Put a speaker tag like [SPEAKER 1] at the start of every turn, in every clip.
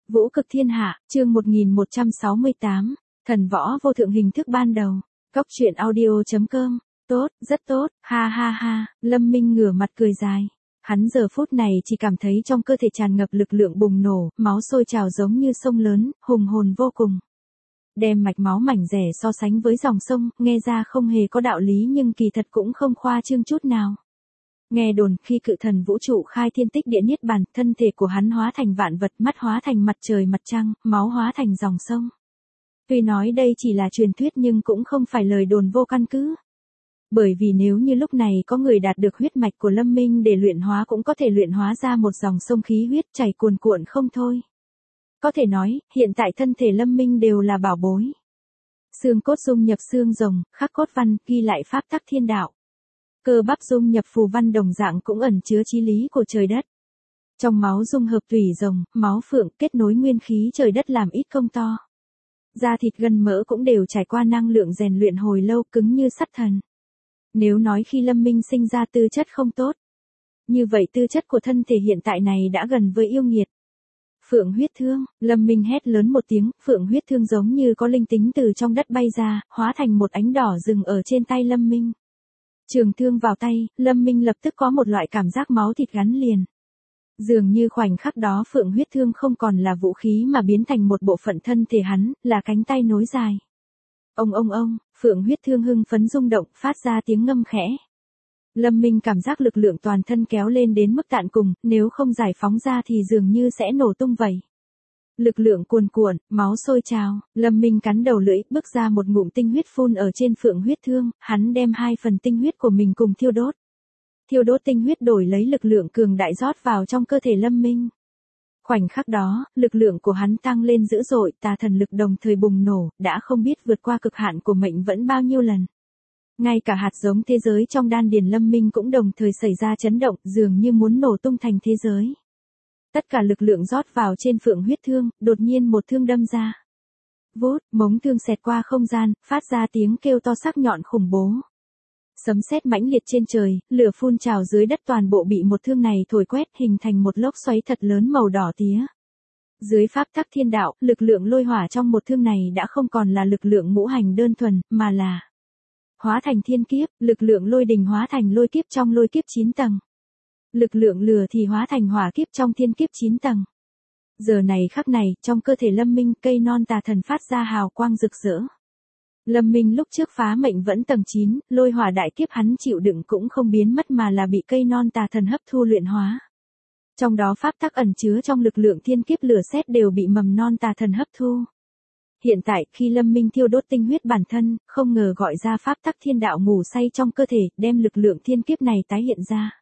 [SPEAKER 1] Vũ cực thiên hạ, chương 1168, thần võ vô thượng hình thức ban đầu. Góc truyện audio.com, tốt, rất tốt, ha ha ha, Lâm Minh ngửa mặt cười dài. Hắn giờ phút này chỉ cảm thấy trong cơ thể tràn ngập lực lượng bùng nổ, máu sôi trào giống như sông lớn, hùng hồn vô cùng. Đem mạch máu mảnh rẻ so sánh với dòng sông, nghe ra không hề có đạo lý nhưng kỳ thật cũng không khoa trương chút nào. Nghe đồn khi cự thần vũ trụ khai thiên tích địa niết bàn, thân thể của hắn hóa thành vạn vật, mắt hóa thành mặt trời mặt trăng, máu hóa thành dòng sông. Tuy nói đây chỉ là truyền thuyết nhưng cũng không phải lời đồn vô căn cứ. Bởi vì nếu như lúc này có người đạt được huyết mạch của Lâm Minh để luyện hóa cũng có thể luyện hóa ra một dòng sông khí huyết chảy cuồn cuộn không thôi. Có thể nói, hiện tại thân thể Lâm Minh đều là bảo bối. Xương cốt dung nhập xương rồng, khắc cốt văn, ghi lại pháp tắc thiên đạo. Cơ bắp dung nhập phù văn đồng dạng cũng ẩn chứa chí lý của trời đất. Trong máu dung hợp tủy rồng, máu phượng kết nối nguyên khí trời đất làm ít công to. Da thịt gân mỡ cũng đều trải qua năng lượng rèn luyện hồi lâu cứng như sắt thần. Nếu nói khi Lâm Minh sinh ra tư chất không tốt, như vậy tư chất của thân thể hiện tại này đã gần với yêu nghiệt. Phượng huyết thương, Lâm Minh hét lớn một tiếng, phượng huyết thương giống như có linh tính từ trong đất bay ra, hóa thành một ánh đỏ rừng ở trên tay Lâm Minh. Trường thương vào tay, Lâm Minh lập tức có một loại cảm giác máu thịt gắn liền. Dường như khoảnh khắc đó phượng huyết thương không còn là vũ khí mà biến thành một bộ phận thân thể hắn, là cánh tay nối dài. Ông, phượng huyết thương hưng phấn rung động, phát ra tiếng ngâm khẽ. Lâm Minh cảm giác lực lượng toàn thân kéo lên đến mức tận cùng, nếu không giải phóng ra thì dường như sẽ nổ tung vậy. Lực lượng cuồn cuộn, máu sôi trào, Lâm Minh cắn đầu lưỡi, bước ra một ngụm tinh huyết phun ở trên phượng huyết thương, hắn đem 2 phần tinh huyết của mình cùng thiêu đốt. Thiêu đốt tinh huyết đổi lấy lực lượng cường đại rót vào trong cơ thể Lâm Minh. Khoảnh khắc đó, lực lượng của hắn tăng lên dữ dội, tà thần lực đồng thời bùng nổ, đã không biết vượt qua cực hạn của mệnh vẫn bao nhiêu lần. Ngay cả hạt giống thế giới trong đan điền Lâm Minh cũng đồng thời xảy ra chấn động, dường như muốn nổ tung thành thế giới. Tất cả lực lượng rót vào trên phượng huyết thương, đột nhiên một thương đâm ra. Vút, mống thương xẹt qua không gian, phát ra tiếng kêu to sắc nhọn khủng bố. Sấm sét mãnh liệt trên trời, lửa phun trào dưới đất toàn bộ bị một thương này thổi quét hình thành một lốc xoáy thật lớn màu đỏ tía. Dưới pháp tắc thiên đạo, lực lượng lôi hỏa trong một thương này đã không còn là lực lượng ngũ hành đơn thuần, mà là hóa thành thiên kiếp, lực lượng lôi đình hóa thành lôi kiếp trong lôi kiếp 9 tầng. Lực lượng lửa thì hóa thành hỏa kiếp trong thiên kiếp 9 tầng. Giờ này khắc này, trong cơ thể Lâm Minh, cây non tà thần phát ra hào quang rực rỡ. Lâm Minh lúc trước phá mệnh vẫn tầng 9, lôi hỏa đại kiếp hắn chịu đựng cũng không biến mất mà là bị cây non tà thần hấp thu luyện hóa. Trong đó pháp tắc ẩn chứa trong lực lượng thiên kiếp lửa sét đều bị mầm non tà thần hấp thu. Hiện tại, khi Lâm Minh thiêu đốt tinh huyết bản thân, không ngờ gọi ra pháp tắc thiên đạo ngủ say trong cơ thể, đem lực lượng thiên kiếp này tái hiện ra.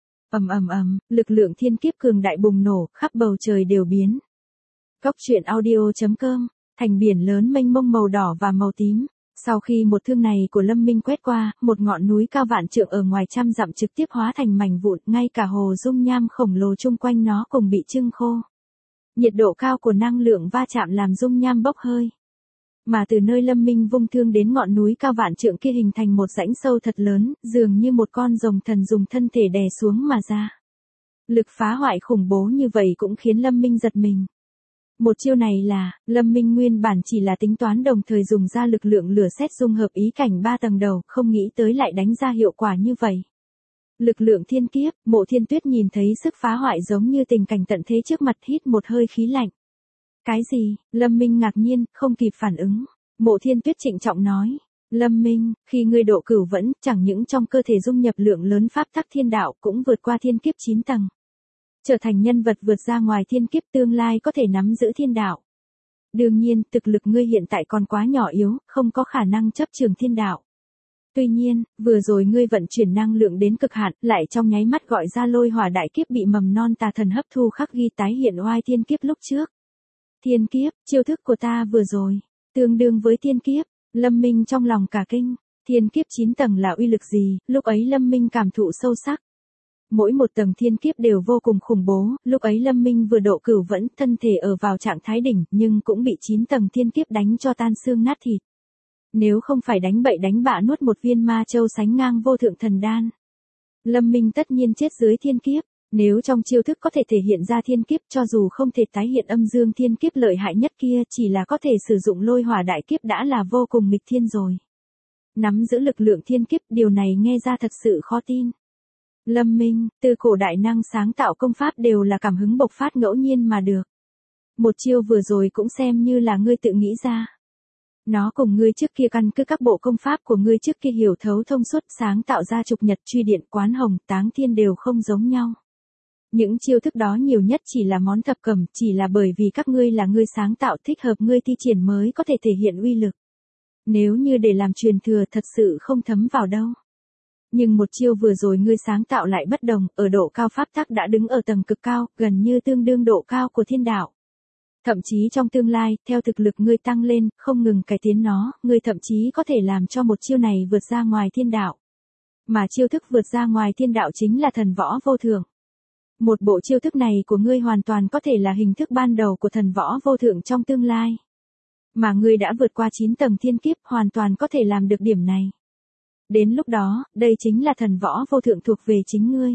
[SPEAKER 1] Lực lượng thiên kiếp cường đại bùng nổ, khắp bầu trời đều biến. Góc truyện audio.com, thành biển lớn mênh mông màu đỏ và màu tím. Sau khi một thương này của Lâm Minh quét qua, một ngọn núi cao vạn trượng ở ngoài trăm dặm trực tiếp hóa thành mảnh vụn, ngay cả hồ dung nham khổng lồ chung quanh nó cùng bị trưng khô. Nhiệt độ cao của năng lượng va chạm làm dung nham bốc hơi. Mà từ nơi Lâm Minh vung thương đến ngọn núi cao vạn trượng kia hình thành một rãnh sâu thật lớn, dường như một con rồng thần dùng thân thể đè xuống mà ra. Lực phá hoại khủng bố như vậy cũng khiến Lâm Minh giật mình. Một chiêu này là, Lâm Minh nguyên bản chỉ là tính toán đồng thời dùng ra lực lượng lửa sét dung hợp ý cảnh 3 tầng đầu, không nghĩ tới lại đánh ra hiệu quả như vậy. Lực lượng thiên kiếp, Mộ Thiên Tuyết nhìn thấy sức phá hoại giống như tình cảnh tận thế trước mặt, hít một hơi khí lạnh. Cái gì? Lâm Minh ngạc nhiên, không kịp phản ứng. Mộ Thiên Tuyết trịnh trọng nói. Lâm Minh, khi ngươi độ cửu vẫn, chẳng những trong cơ thể dung nhập lượng lớn pháp tắc thiên đạo cũng vượt qua thiên kiếp 9 tầng. Trở thành nhân vật vượt ra ngoài thiên kiếp tương lai có thể nắm giữ thiên đạo. Đương nhiên, thực lực ngươi hiện tại còn quá nhỏ yếu, không có khả năng chấp trường thiên đạo. Tuy nhiên, vừa rồi ngươi vận chuyển năng lượng đến cực hạn, lại trong nháy mắt gọi ra lôi hỏa đại kiếp bị mầm non tà thần hấp thu khắc ghi tái hiện oai thiên kiếp lúc trước. Thiên kiếp, chiêu thức của ta vừa rồi, tương đương với thiên kiếp, Lâm Minh trong lòng cả kinh, thiên kiếp 9 tầng là uy lực gì, lúc ấy Lâm Minh cảm thụ sâu sắc. Mỗi một tầng thiên kiếp đều vô cùng khủng bố, lúc ấy Lâm Minh vừa độ cửu vẫn, thân thể ở vào trạng thái đỉnh, nhưng cũng bị 9 tầng thiên kiếp đánh cho tan xương nát thịt. Nếu không phải đánh bậy đánh bạ nuốt một viên ma châu sánh ngang vô thượng thần đan, Lâm Minh tất nhiên chết dưới thiên kiếp. Nếu trong chiêu thức có thể thể hiện ra thiên kiếp cho dù không thể tái hiện âm dương thiên kiếp lợi hại nhất kia chỉ là có thể sử dụng lôi hỏa đại kiếp đã là vô cùng nghịch thiên rồi. Nắm giữ lực lượng thiên kiếp điều này nghe ra thật sự khó tin. Lâm Minh, từ cổ đại năng sáng tạo công pháp đều là cảm hứng bộc phát ngẫu nhiên mà được. Một chiêu vừa rồi cũng xem như là ngươi tự nghĩ ra. Nó cùng ngươi trước kia căn cứ các bộ công pháp của ngươi trước kia hiểu thấu thông suốt sáng tạo ra trục nhật truy điện quán hồng táng thiên đều không giống nhau. Những chiêu thức đó nhiều nhất chỉ là món thập cẩm chỉ là bởi vì các ngươi là ngươi sáng tạo thích hợp ngươi thi triển mới có thể thể hiện uy lực. Nếu như để làm truyền thừa thật sự không thấm vào đâu. Nhưng một chiêu vừa rồi ngươi sáng tạo lại bất đồng, ở độ cao pháp tắc đã đứng ở tầng cực cao, gần như tương đương độ cao của thiên đạo. Thậm chí trong tương lai, theo thực lực ngươi tăng lên, không ngừng cải tiến nó, ngươi thậm chí có thể làm cho một chiêu này vượt ra ngoài thiên đạo. Mà chiêu thức vượt ra ngoài thiên đạo chính là thần võ vô thượng. Một bộ chiêu thức này của ngươi hoàn toàn có thể là hình thức ban đầu của thần võ vô thượng trong tương lai. Mà ngươi đã vượt qua 9 tầng thiên kiếp hoàn toàn có thể làm được điểm này. Đến lúc đó, đây chính là thần võ vô thượng thuộc về chính ngươi.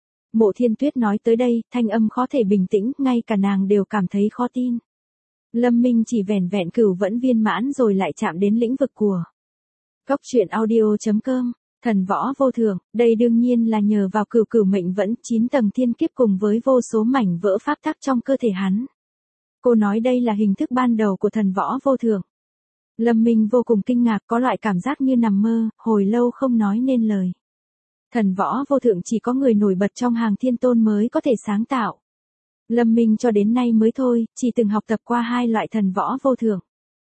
[SPEAKER 1] Mộ Thiên Tuyết nói tới đây, thanh âm khó thể bình tĩnh, ngay cả nàng đều cảm thấy khó tin. Lâm Minh chỉ vẻn vẹn cửu vẫn viên mãn rồi lại chạm đến lĩnh vực của Cốc truyện audio.com, thần võ vô thượng, đây đương nhiên là nhờ vào cửu cửu mệnh vẫn 9 tầng thiên kiếp cùng với vô số mảnh vỡ pháp tắc trong cơ thể hắn. Cô nói đây là hình thức ban đầu của thần võ vô thượng. Lâm Minh vô cùng kinh ngạc có loại cảm giác như nằm mơ, hồi lâu không nói nên lời. Thần võ vô thượng chỉ có người nổi bật trong hàng thiên tôn mới có thể sáng tạo. Lâm Minh cho đến nay mới thôi, chỉ từng học tập qua 2 loại thần võ vô thượng.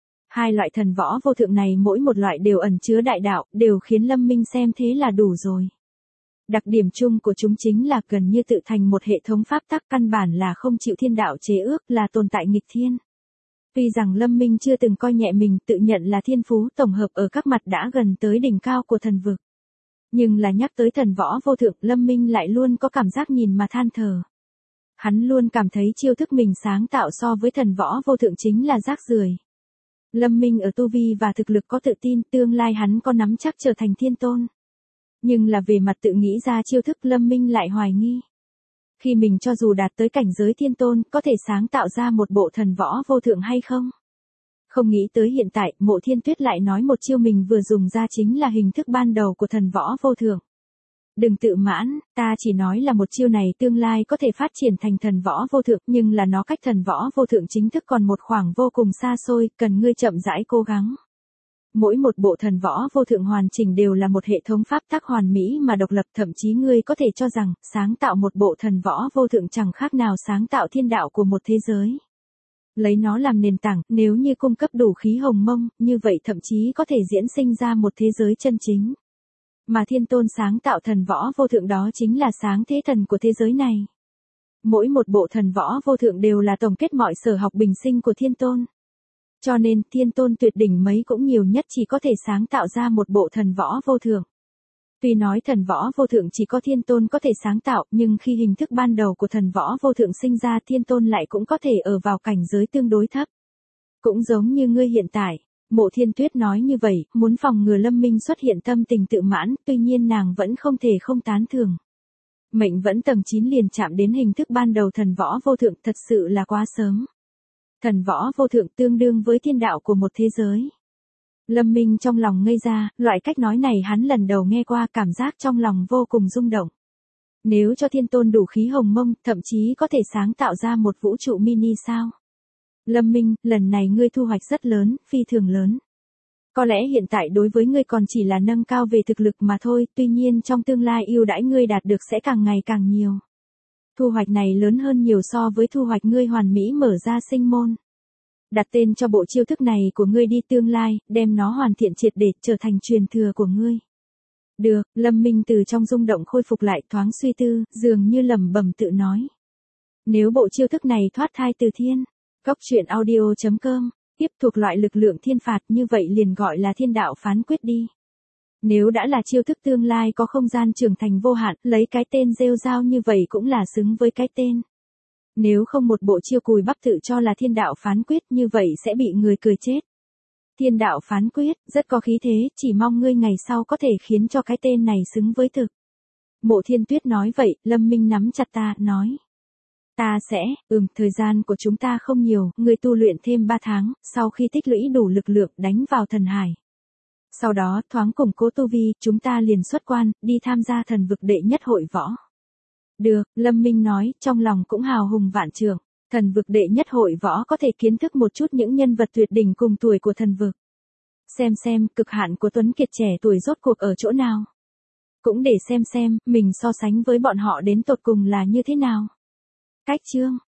[SPEAKER 1] 2 loại thần võ vô thượng này mỗi một loại đều ẩn chứa đại đạo, đều khiến Lâm Minh xem thế là đủ rồi. Đặc điểm chung của chúng chính là gần như tự thành một hệ thống pháp tắc căn bản là không chịu thiên đạo chế ước là tồn tại nghịch thiên. Tuy rằng Lâm Minh chưa từng coi nhẹ mình tự nhận là thiên phú tổng hợp ở các mặt đã gần tới đỉnh cao của thần vực. Nhưng là nhắc tới thần võ vô thượng Lâm Minh lại luôn có cảm giác nhìn mà than thở. Hắn luôn cảm thấy chiêu thức mình sáng tạo so với thần võ vô thượng chính là rác rưởi. Lâm Minh ở tu vi và thực lực có tự tin tương lai hắn có nắm chắc trở thành thiên tôn. Nhưng là về mặt tự nghĩ ra chiêu thức Lâm Minh lại hoài nghi. Khi mình cho dù đạt tới cảnh giới thiên tôn có thể sáng tạo ra một bộ thần võ vô thượng hay không? Không nghĩ tới hiện tại Mộ Thiên Tuyết lại nói một chiêu mình vừa dùng ra chính là hình thức ban đầu của thần võ vô thượng. Đừng tự mãn, ta chỉ nói là một chiêu này tương lai có thể phát triển thành thần võ vô thượng nhưng là nó cách thần võ vô thượng chính thức còn một khoảng vô cùng xa xôi, cần ngươi chậm rãi cố gắng. Mỗi một bộ thần võ vô thượng hoàn chỉnh đều là một hệ thống pháp tắc hoàn mỹ mà độc lập thậm chí ngươi có thể cho rằng sáng tạo một bộ thần võ vô thượng chẳng khác nào sáng tạo thiên đạo của một thế giới. Lấy nó làm nền tảng, nếu như cung cấp đủ khí hồng mông, như vậy thậm chí có thể diễn sinh ra một thế giới chân chính. Mà thiên tôn sáng tạo thần võ vô thượng đó chính là sáng thế thần của thế giới này. Mỗi một bộ thần võ vô thượng đều là tổng kết mọi sở học bình sinh của thiên tôn. Cho nên thiên tôn tuyệt đỉnh mấy cũng nhiều nhất chỉ có thể sáng tạo ra một bộ thần võ vô thượng. Tuy nói thần võ vô thượng chỉ có thiên tôn có thể sáng tạo nhưng khi hình thức ban đầu của thần võ vô thượng sinh ra thiên tôn lại cũng có thể ở vào cảnh giới tương đối thấp. Cũng giống như ngươi hiện tại, Mộ Thiên Tuyết nói như vậy, muốn phòng ngừa Lâm Minh xuất hiện tâm tình tự mãn, tuy nhiên nàng vẫn không thể không tán thưởng. Mệnh vẫn tầng 9 liền chạm đến hình thức ban đầu thần võ vô thượng thật sự là quá sớm. Thần võ vô thượng tương đương với thiên đạo của một thế giới. Lâm Minh trong lòng ngây ra, loại cách nói này hắn lần đầu nghe qua cảm giác trong lòng vô cùng rung động. Nếu cho thiên tôn đủ khí hồng mông, thậm chí có thể sáng tạo ra một vũ trụ mini sao? Lâm Minh, lần này ngươi thu hoạch rất lớn, phi thường lớn. Có lẽ hiện tại đối với ngươi còn chỉ là nâng cao về thực lực mà thôi, tuy nhiên trong tương lai ưu đãi ngươi đạt được sẽ càng ngày càng nhiều. Thu hoạch này lớn hơn nhiều so với thu hoạch ngươi hoàn mỹ mở ra sinh môn. Đặt tên cho bộ chiêu thức này của ngươi đi tương lai, đem nó hoàn thiện triệt để trở thành truyền thừa của ngươi. Được, Lâm Minh từ trong rung động khôi phục lại thoáng suy tư, dường như lẩm bẩm tự nói. Nếu bộ chiêu thức này thoát thai từ thiên, Cốc truyện audio.com, tiếp thuộc loại lực lượng thiên phạt như vậy liền gọi là thiên đạo phán quyết đi. Nếu đã là chiêu thức tương lai có không gian trưởng thành vô hạn, lấy cái tên rêu rao như vậy cũng là xứng với cái tên. Nếu không một bộ chiêu cùi bắp tự cho là thiên đạo phán quyết như vậy sẽ bị người cười chết. Thiên đạo phán quyết, rất có khí thế, chỉ mong ngươi ngày sau có thể khiến cho cái tên này xứng với thực. Mộ Thiên Tuyết nói vậy, Lâm Minh nắm chặt ta, nói. Ta sẽ, thời gian của chúng ta không nhiều, ngươi tu luyện thêm 3 tháng, sau khi tích lũy đủ lực lượng đánh vào thần hải. Sau đó, thoáng củng cố tu vi, chúng ta liền xuất quan, đi tham gia thần vực đệ nhất hội võ. Được, Lâm Minh nói, trong lòng cũng hào hùng vạn trượng. Thần vực đệ nhất hội võ có thể kiến thức một chút những nhân vật tuyệt đỉnh cùng tuổi của thần vực. Xem, cực hạn của Tuấn Kiệt trẻ tuổi rốt cuộc ở chỗ nào. Cũng để xem, mình so sánh với bọn họ đến tột cùng là như thế nào. Cách chương